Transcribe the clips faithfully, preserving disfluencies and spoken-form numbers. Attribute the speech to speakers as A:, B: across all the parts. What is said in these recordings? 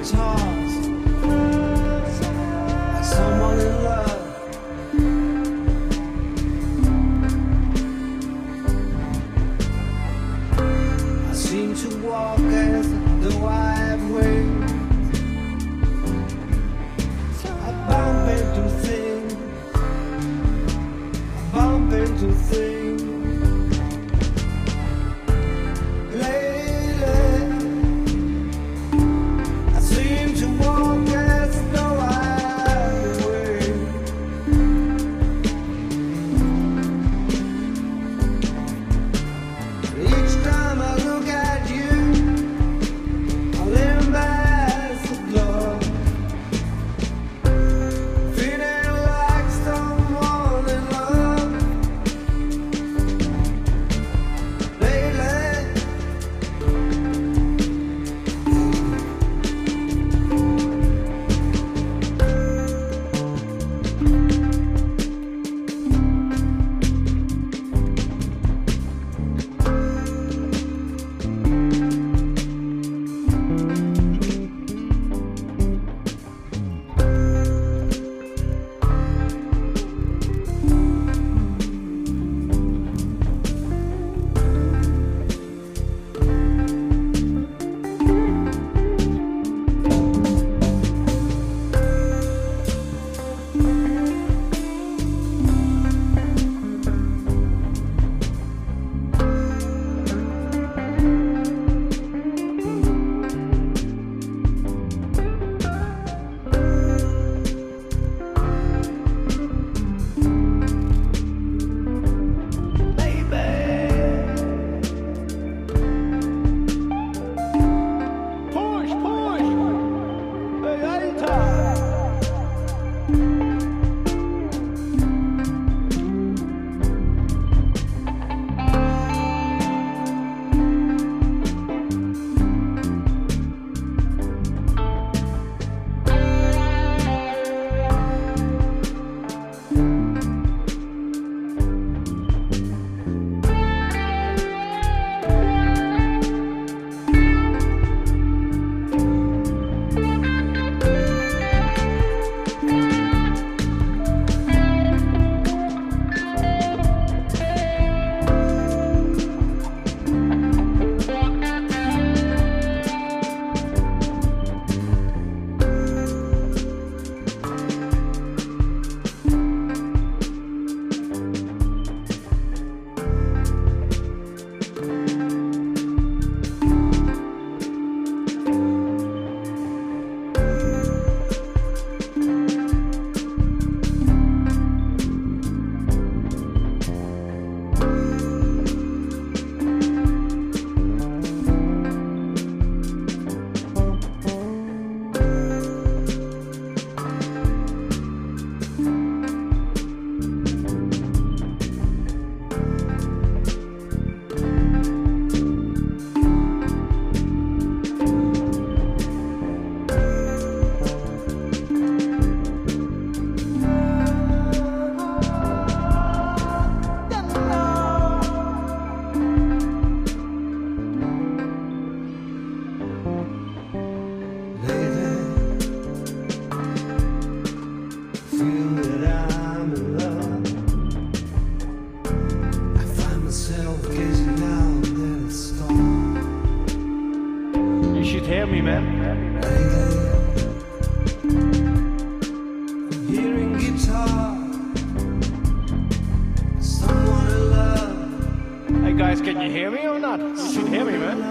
A: tossed like someone in love. I seem to walk as though I have wings. I bump into things, I bump into things.
B: Hear me, man.
A: Hearing guitar, someone in love.
B: Hey guys, can you hear me or not? You should hear me, man.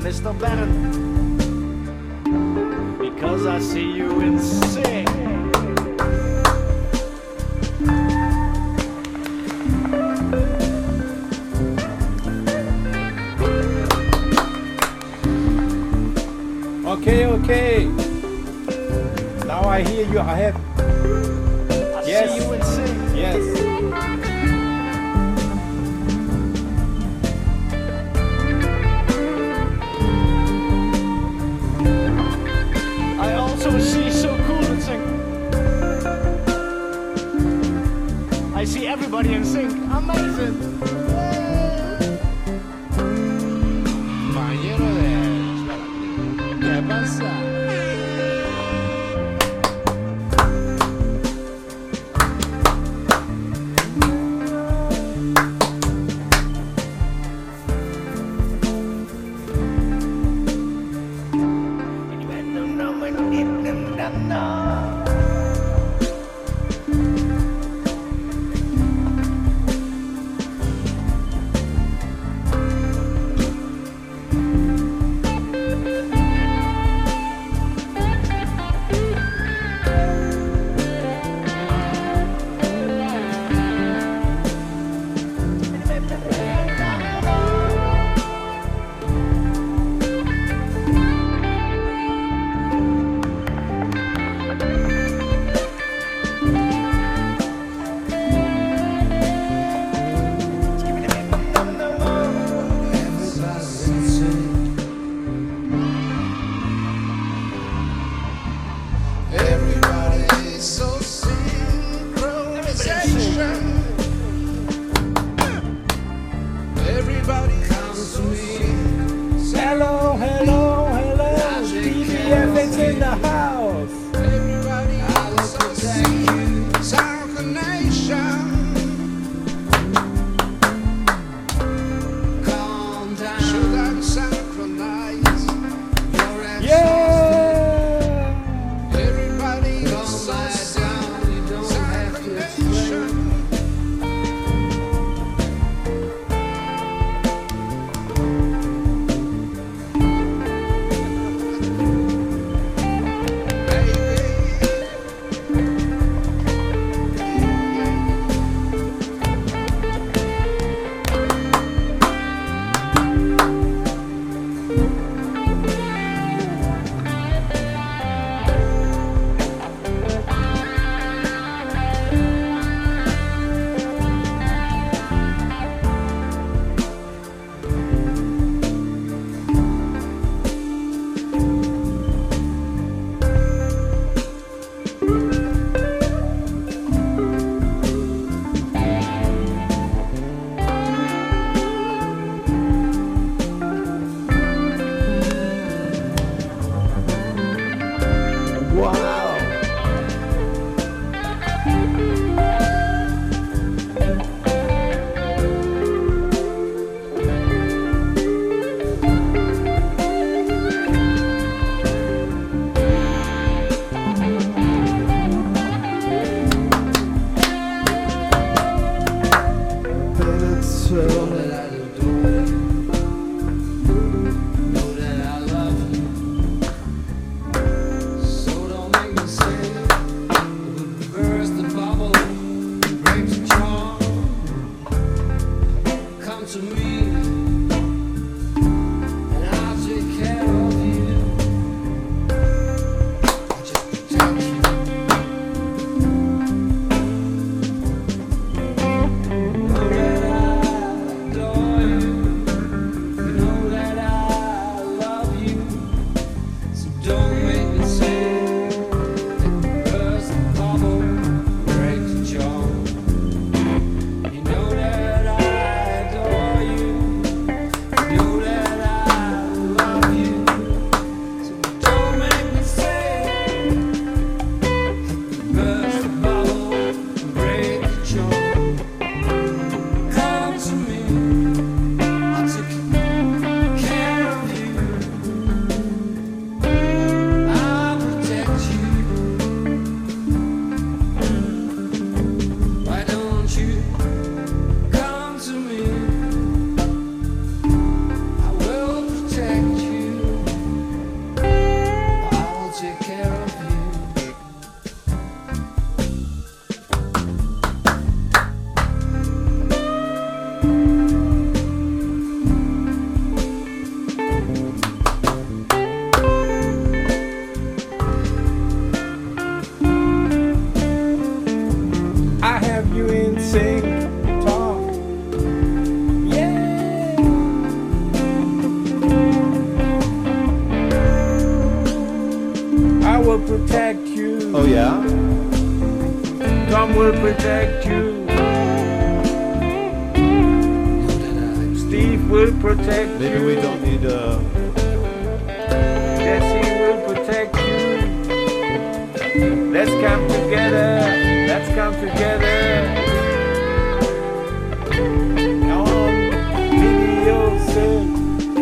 B: Mister Bernd, because I see you in sync.
C: Okay, okay. Now I hear you. I have.
B: I
C: Yes.
B: see you in sync.
C: Yes.
B: I also see so cool in sync. I see everybody in sync. Amazing.
D: Compañero de... ¿Qué pasa?
A: Everybody is so synchronization. Everybody comes to me.
C: Hello, hello, hello. T B F is in the house.
A: Everybody is so synchronization. Calm down. Should I synchronize your actions?
C: Yeah.
A: Everybody is so synchronization.
C: sing, talk. Yeah. I will protect you.
E: Oh yeah?
C: Tom will protect you. Steve will protect
E: Maybe
C: you.
E: we don't need uh
C: Jesse will protect you. Let's come together. Let's come together. On video soon.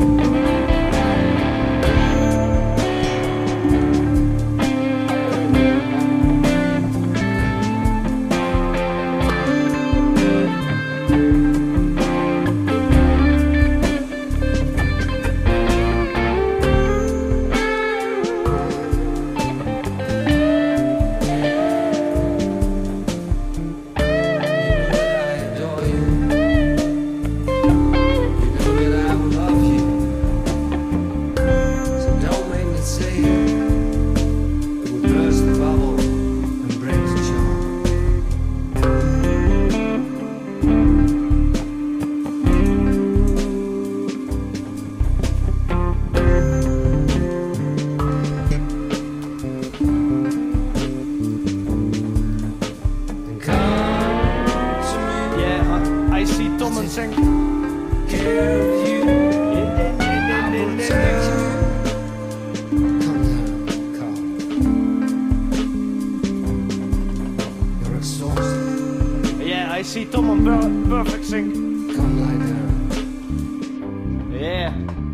B: I see Tom on per perfect sync.
A: Come lie down.
B: Yeah.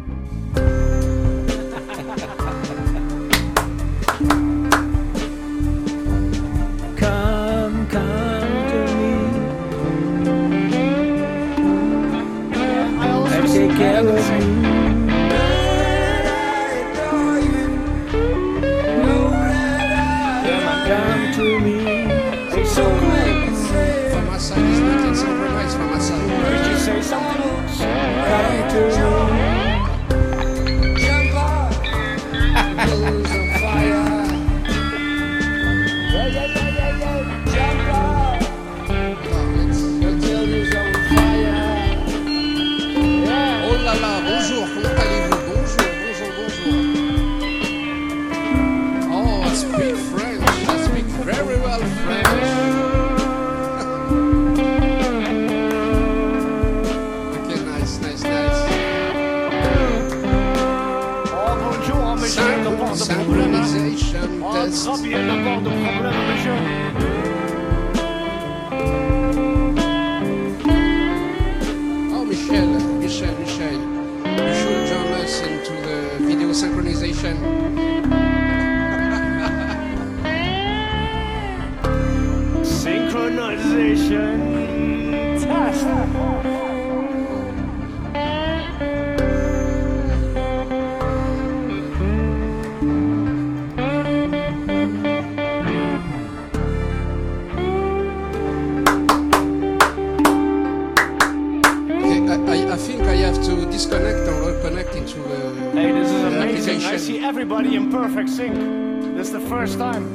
C: Come, come to me.
B: Yeah, I also
C: And
B: see
C: take care
B: Kevin
C: of
B: sing.
C: me. Come to me.
B: It's so cool.
D: From my side, it's not in compromise from my side.
B: Could you say something?
C: Come to me.
A: Jump up. Blues on fire.
C: Yeah, yeah, yeah, yeah, yeah.
A: Jump up.
D: Oh, it's...
A: Your tail is on fire.
D: Oh là là, bonjour, comment allez-vous? Bonjour, bonjour, bonjour. Oh, I speak French. I speak very well French. Okay, nice, nice, nice.
B: Oh, bonjour, monsieur, il n'a pas de problème.
D: Synchronization
B: Oh,
D: test.
B: grapje, il n'a pas de problème, monsieur.
D: Oh, Michel, Michel, Michel. You should join us into the video synchronization.
B: Synchronization test.
D: Okay, I, I, I think I have to disconnect and reconnect into the,
B: Hey, this is
D: the
B: amazing. I
D: application.
B: see everybody in perfect sync. This is the first time.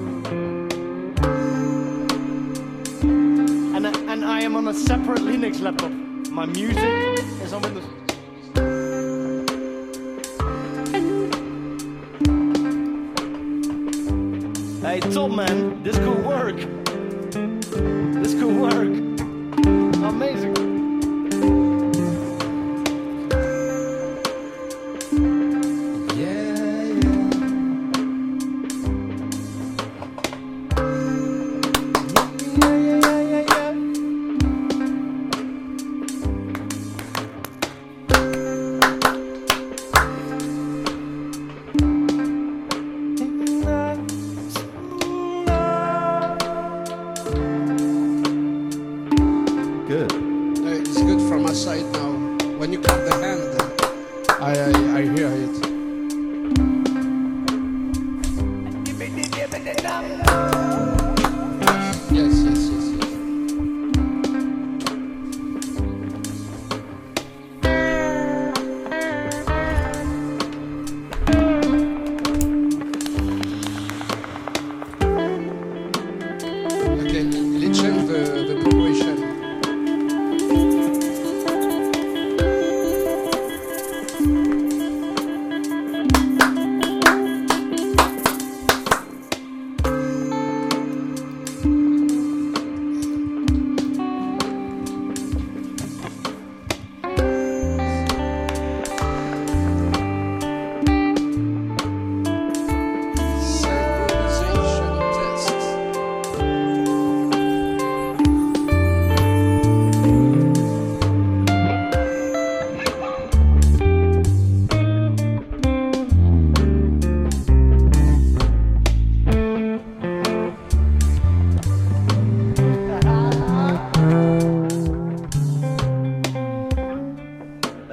B: And, I- and I am on a separate Linux laptop. My music is on Windows. Hey, Tom, man, this could work. This could work. Amazing.
A: Yeah, yeah.
E: good.
D: Uh, it's good from my side now. When you clap the hand, I, I, I hear it. Yes, yes, yes, yes. Okay, let's change the, the progression.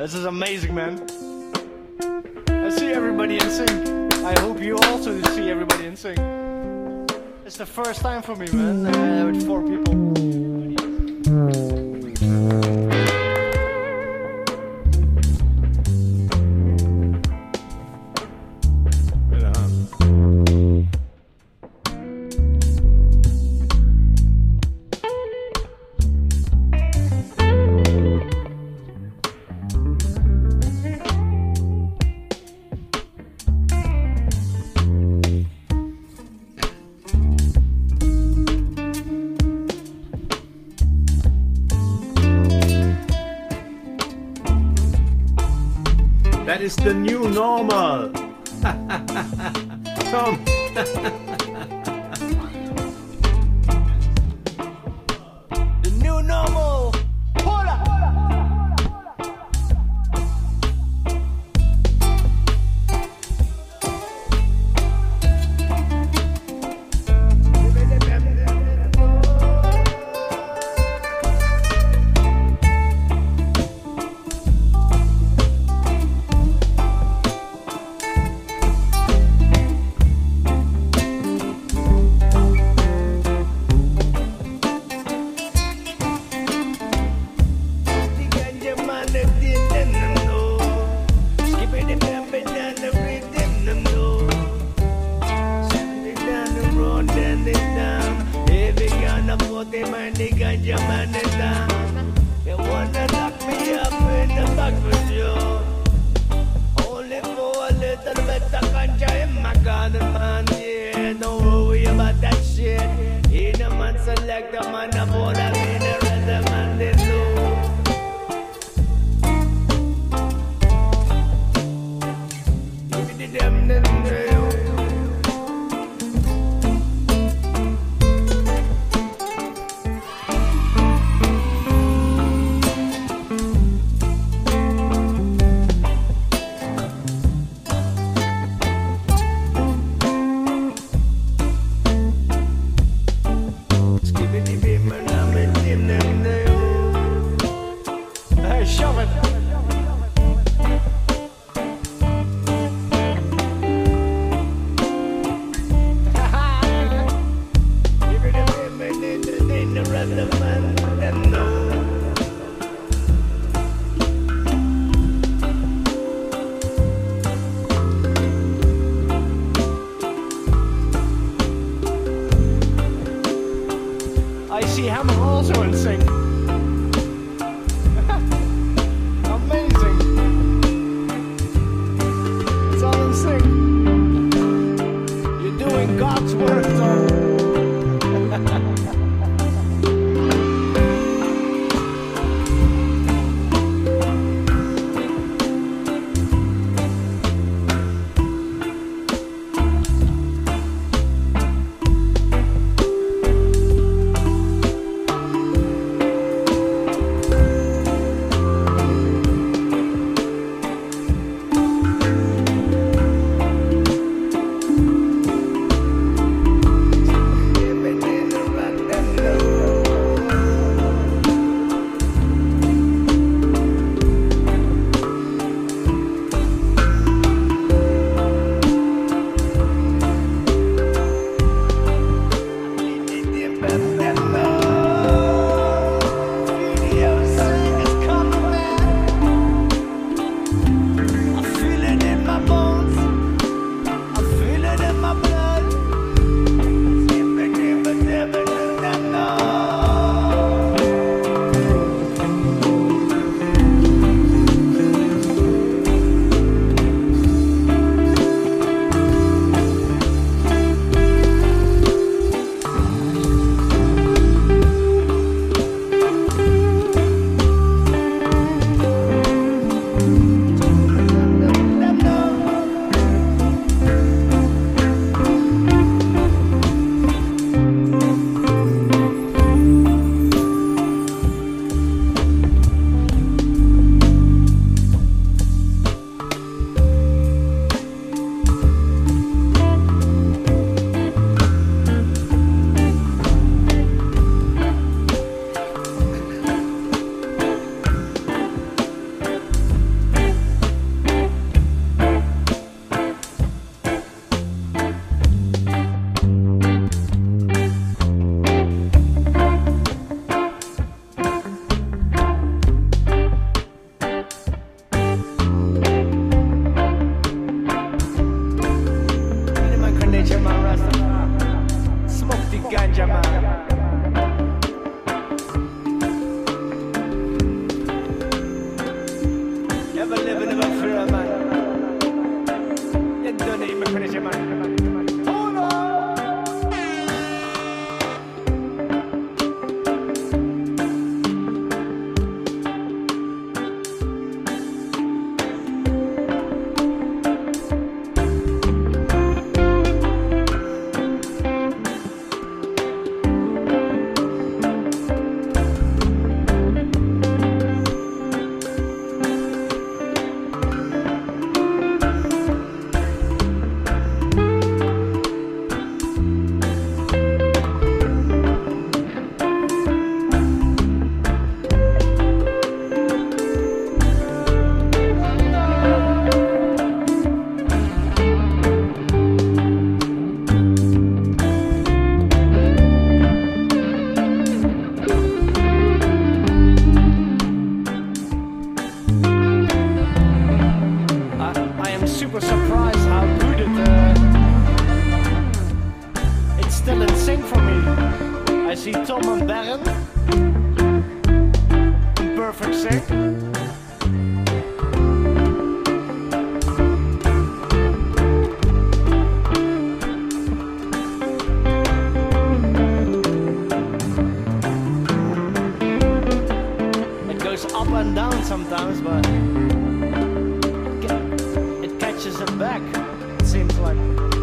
B: This is amazing, man. I see everybody in sync. I hope you also see everybody in sync. It's the first time for me, man, uh, with four people.
C: That is the new normal. Tom.
B: The new normal. Hola. They wanna lock me up in the back for sure. Only for a little bit of ganja in my garden, man. Yeah, don't worry about that shit. In a man select a man, a boy that in the rest of man they know. Give me the damn them day. Shove it. Give it a minute, in the rest of man, and no. I see Hammer also in sync. God's word, Tom. finish it, man. Hold on. Super surprised how good it uh, it's still in sync for me. I see Tom and Baron in perfect sync. It goes up and down sometimes, but catches it back, it seems like.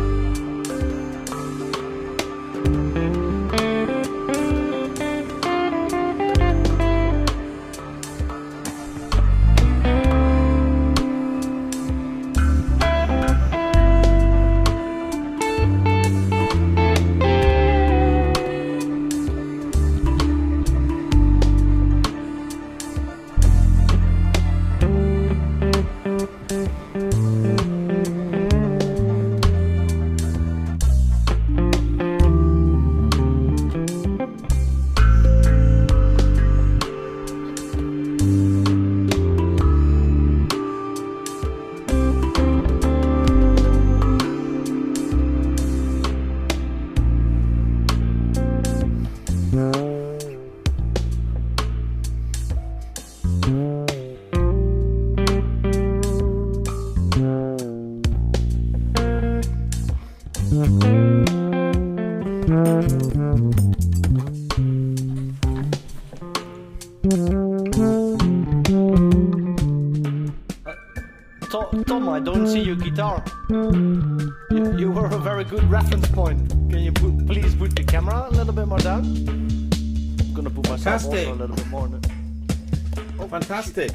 B: Tom, I don't see your guitar. You, you were a very good reference point. Can you put, please put the camera a little bit more down? I'm gonna put myself
C: Fantastic.
B: also a little bit more.
C: Oh, fantastic.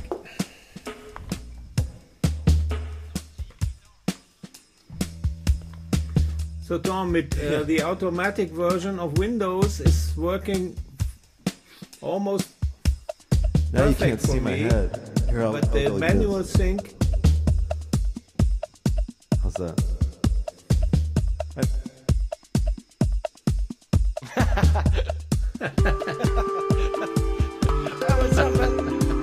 C: So Tom, it, uh,
D: Yeah.
C: the automatic version of Windows is working almost
E: Now you
C: perfect
E: can't
C: for
E: see my
C: me,
E: head. Here, I'll,
C: but
E: I'll
C: the
E: go like
C: manual
E: this.
C: sync.
E: How's that? I,
B: What's up, man?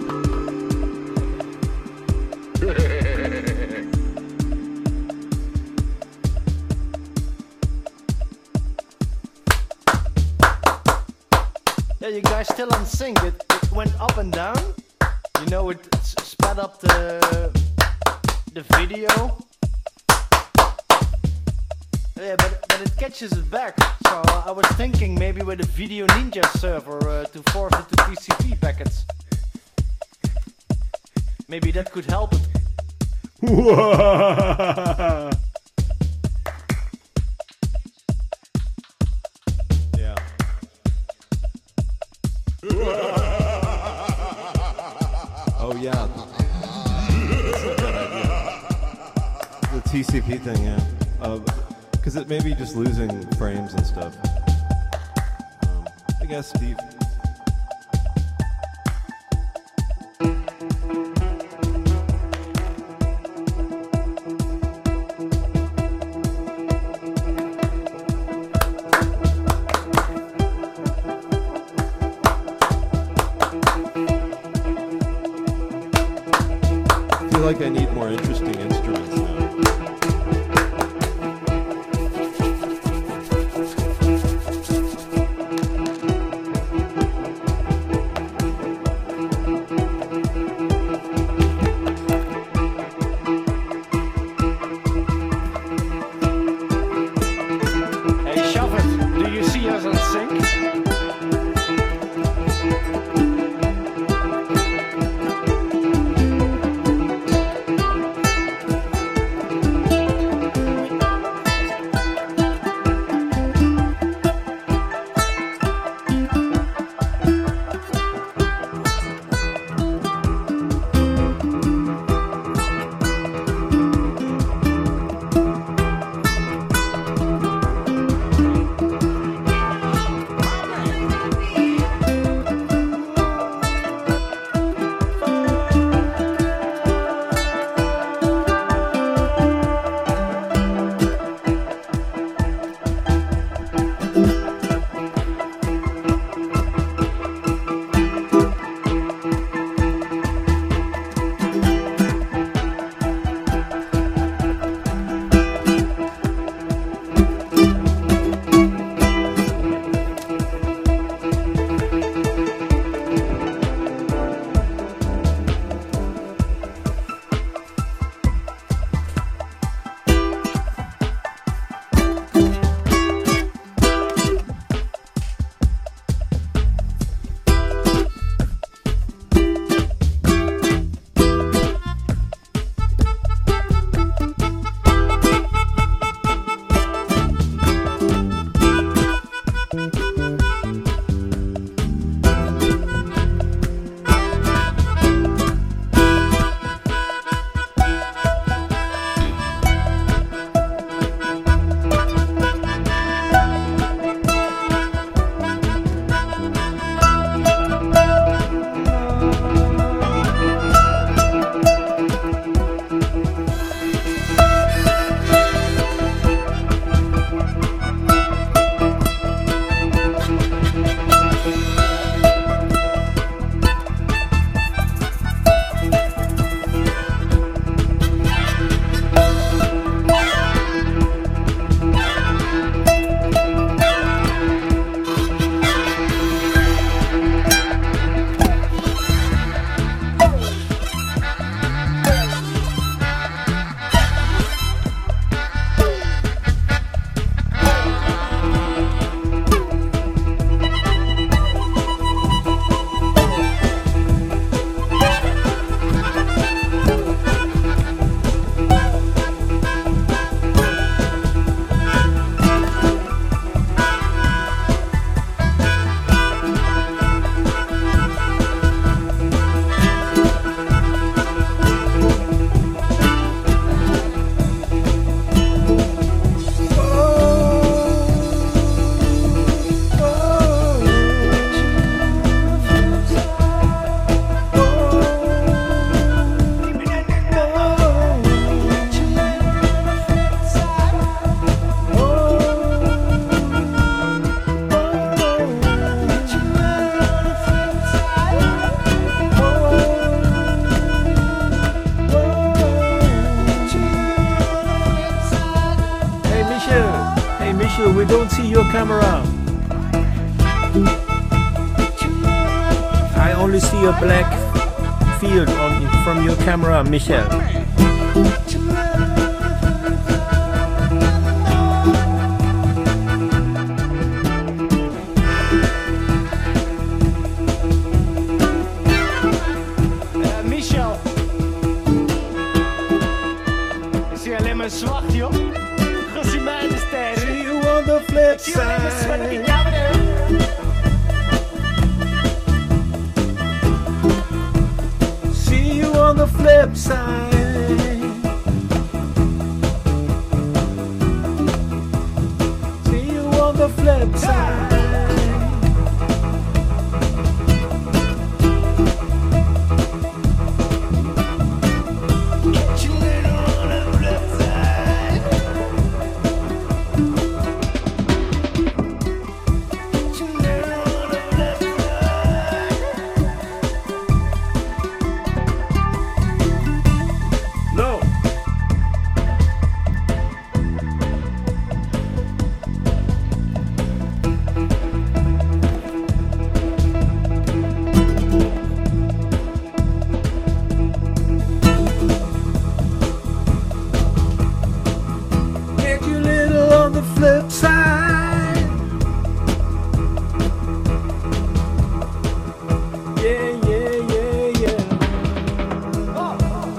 B: Yeah, you guys still on sync. It, it went up and down. You know, it s- sped up the the video. Yeah, but but it catches it back. So uh, I was thinking maybe with a Video Ninja server uh, to force it to T C P packets. Maybe that could help it.
E: yeah. Oh yeah. That's a good idea. The T C P thing, yeah. Because it may be just losing frames and stuff. Um, I guess, Steve. I feel like I need more interesting instruments now.
C: we don't see your camera. I only see a black field on from your camera, Michel.
B: Zwart joh, gezien mij de sterren.
C: See you on the flip side. See you on the flip side. See you on the flip side. Flip side. Yeah, yeah, yeah, yeah. Oh.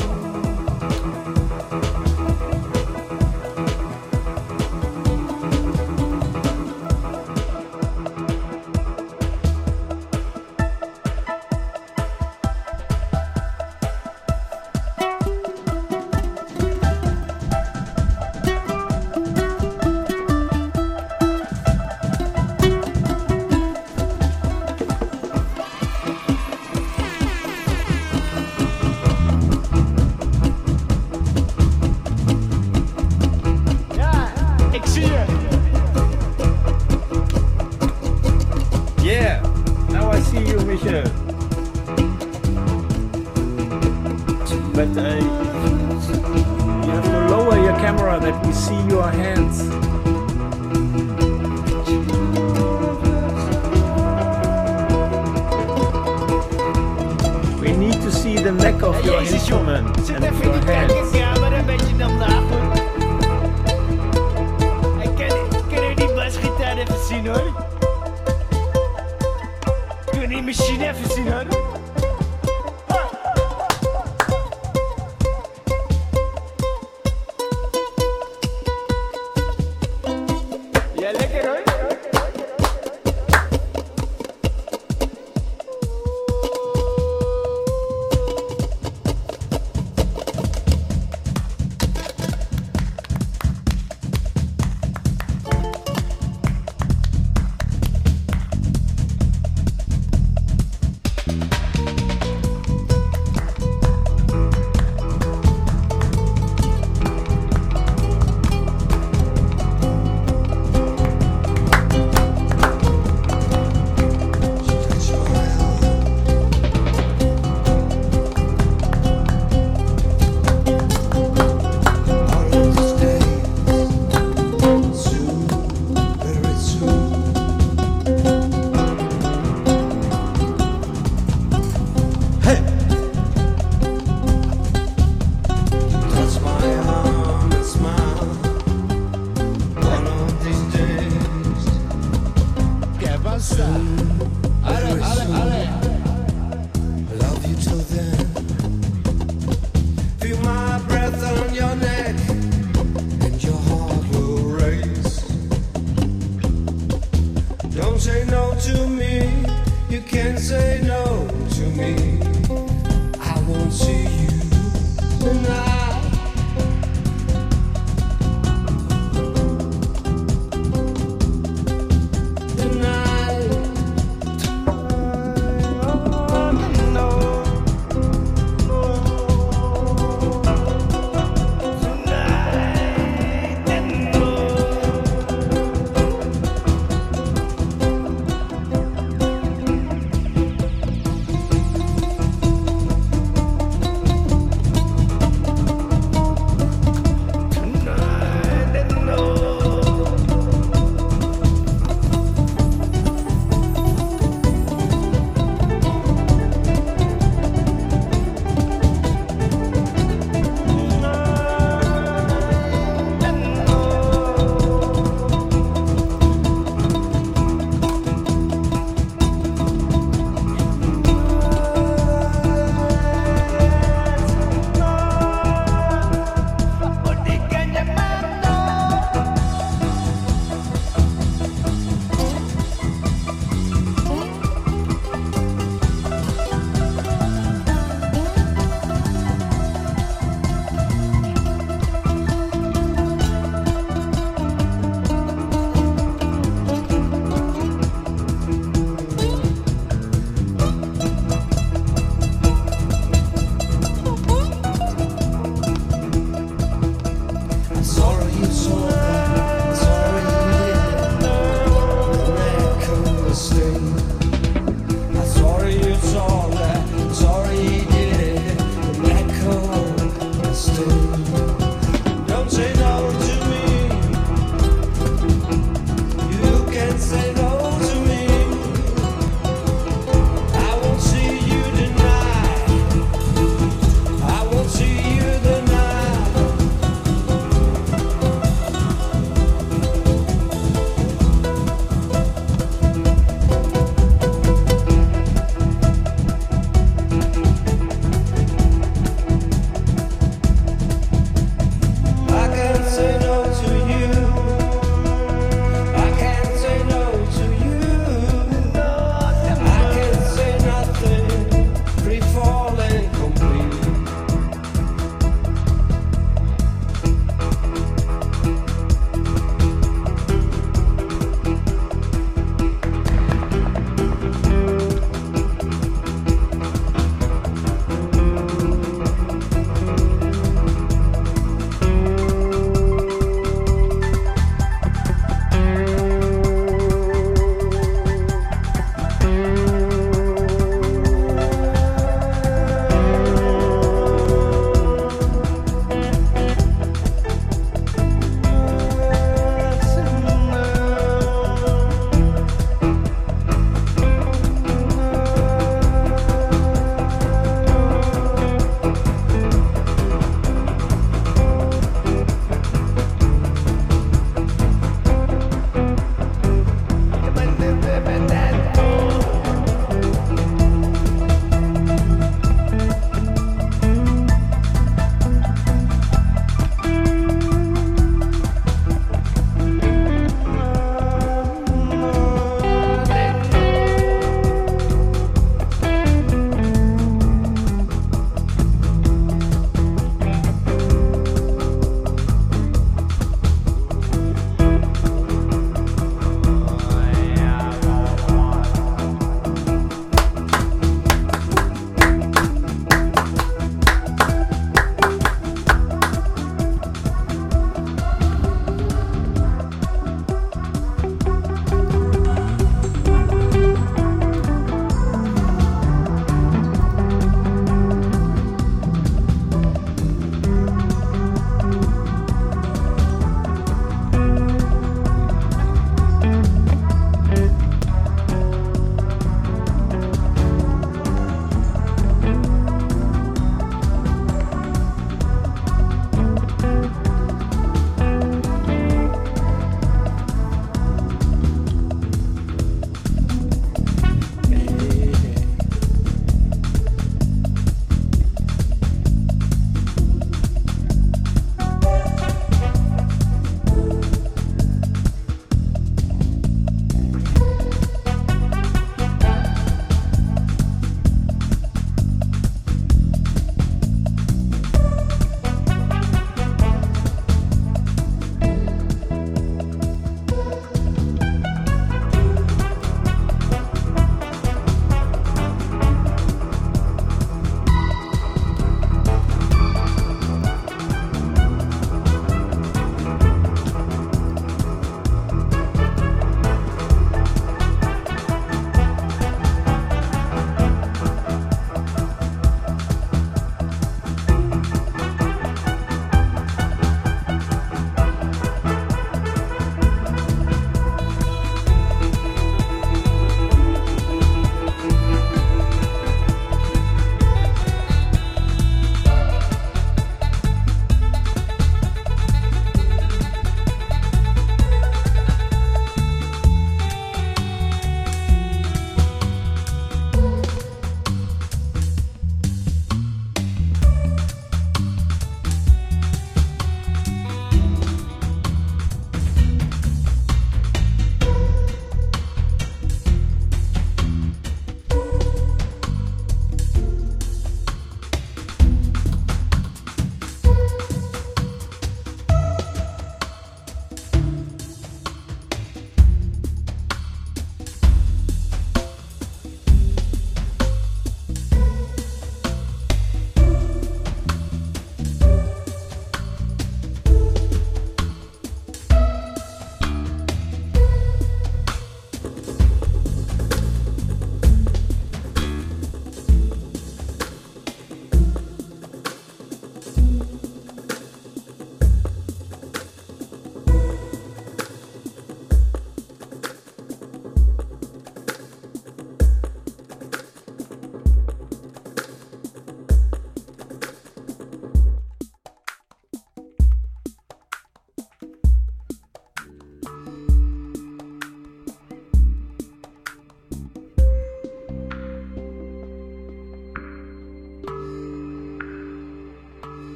C: Yeah, now I see you, Michel. But uh, you have to lower your camera that we see your hands. We need to see the neck of your instrument and your hands.
B: Zien hoor. Kun je die machine even zien hoor? Ja, lekker hoor.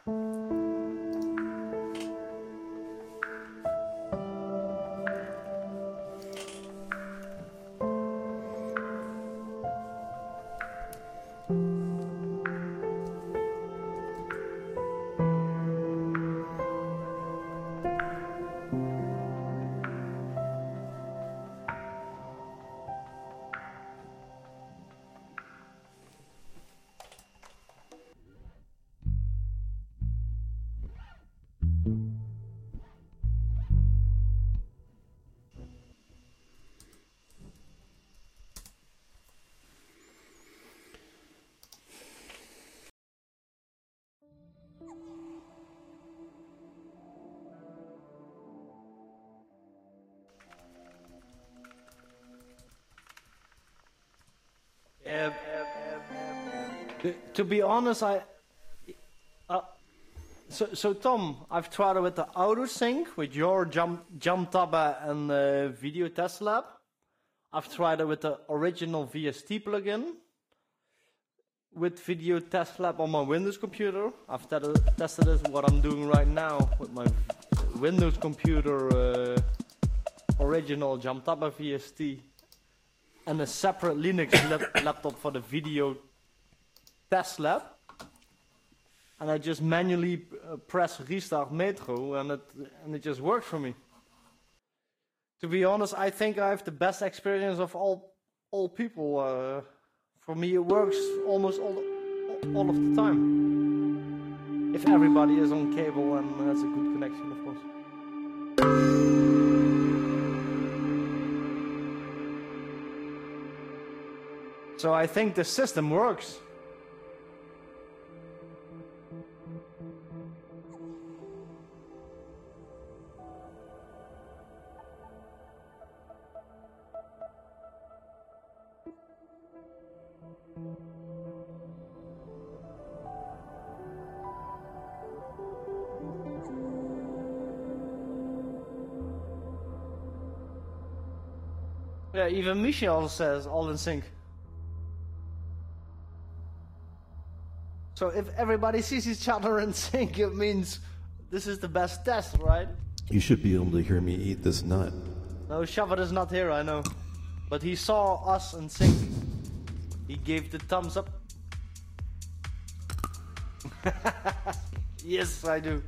F: Uh, to be honest, I. Uh, so, so Tom, I've tried it with the AutoSync, with your Jump Jamtaba and uh, Video Test Lab. I've tried it with the original V S T plugin, with Video Test Lab on my Windows computer. I've tested it, what I'm doing right now, with my Windows computer, uh, original Jamtaba V S T. And a separate Linux lap laptop for the Video Test Lab. And I just manually uh, press restart Metro and it, and it just works for me. To be honest, I think I have the best experience of all, all people. Uh, for me it works almost all, all of the time. If everybody is on cable and has a good connection, of course. So I think the system works. Yeah, even Michel says all in sync. So if everybody sees each other in sync, it means this is the best test, right?
E: You should be able to hear me eat this nut.
F: No, Shavit is not here, I know. But he saw us in sync. He gave the thumbs up. Yes, I do.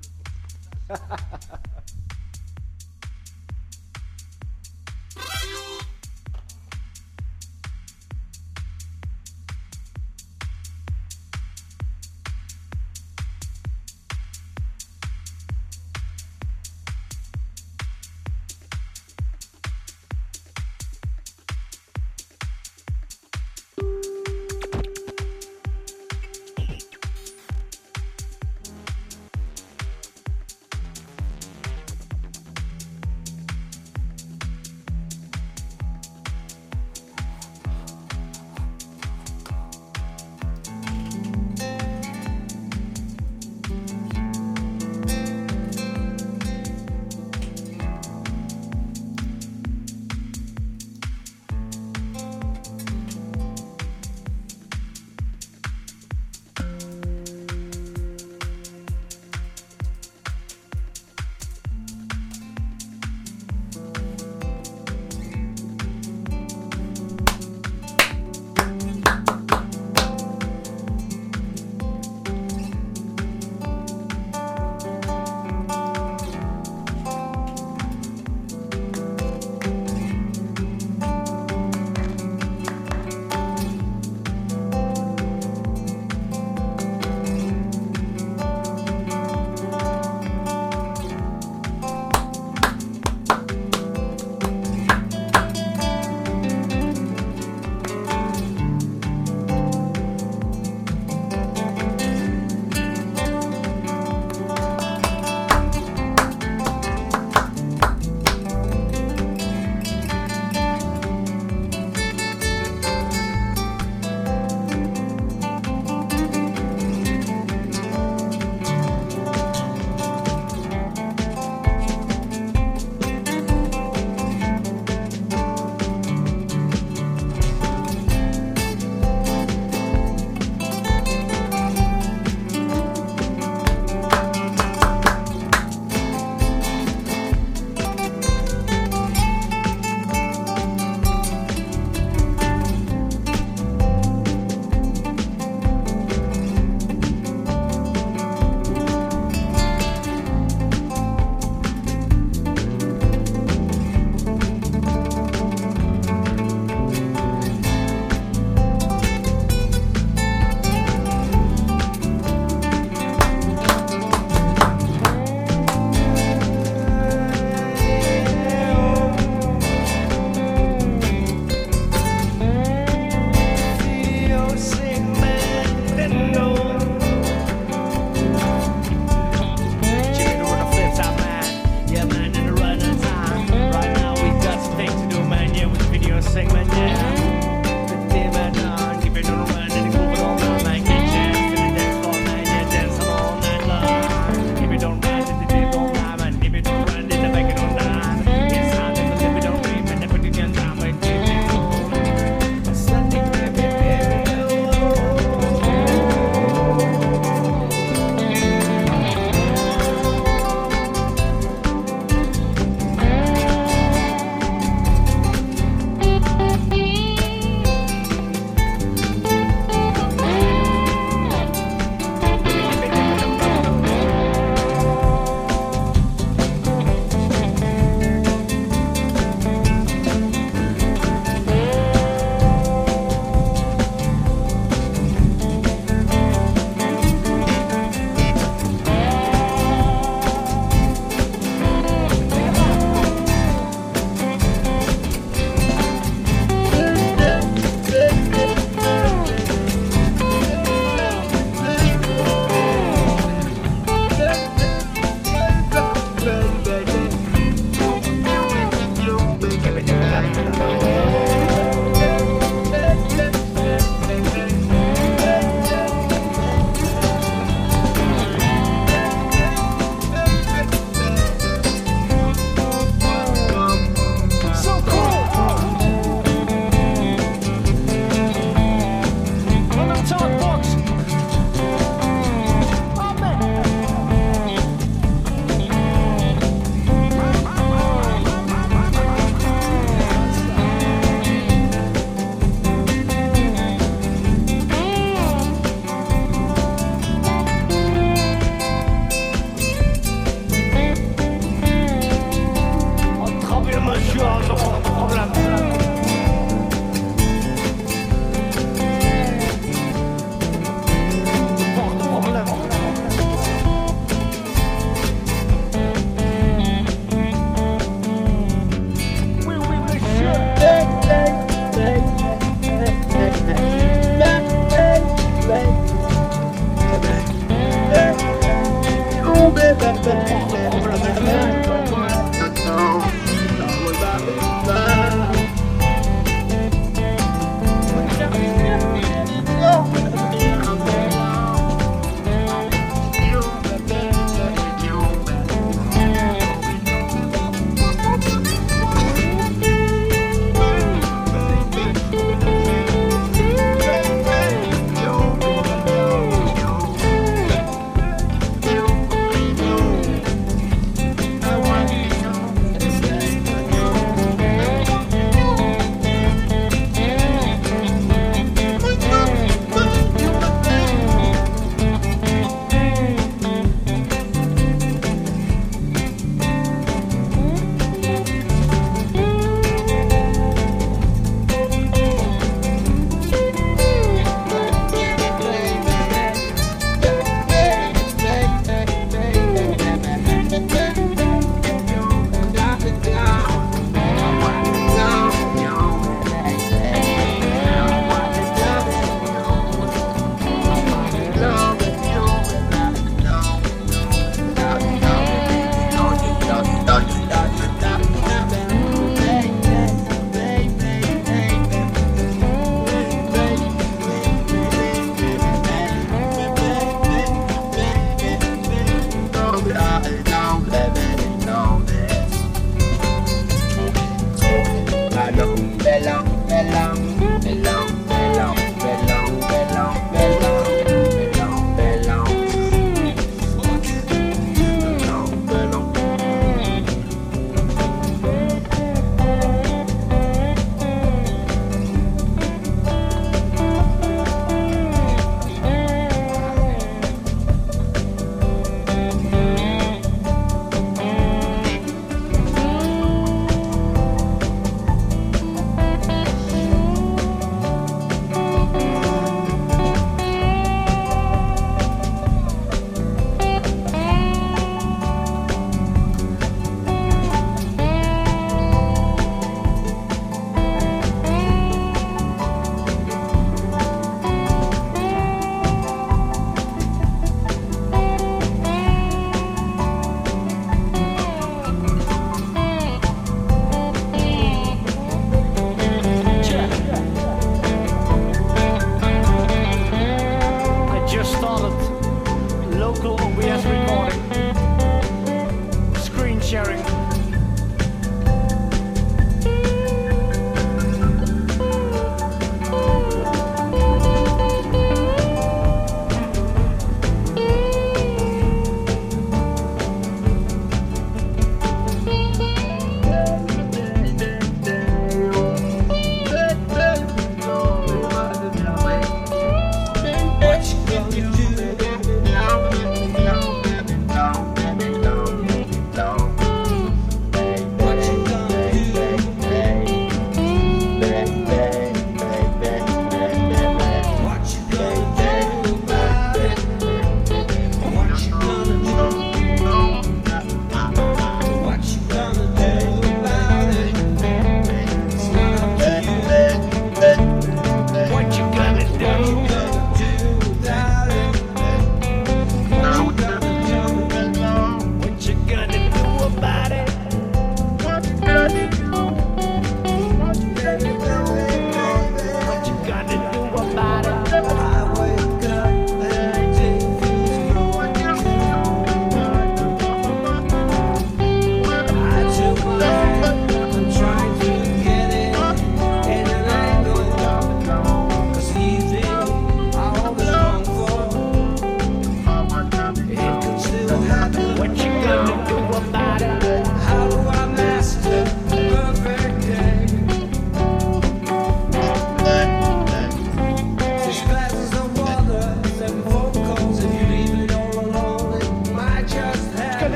F: local O B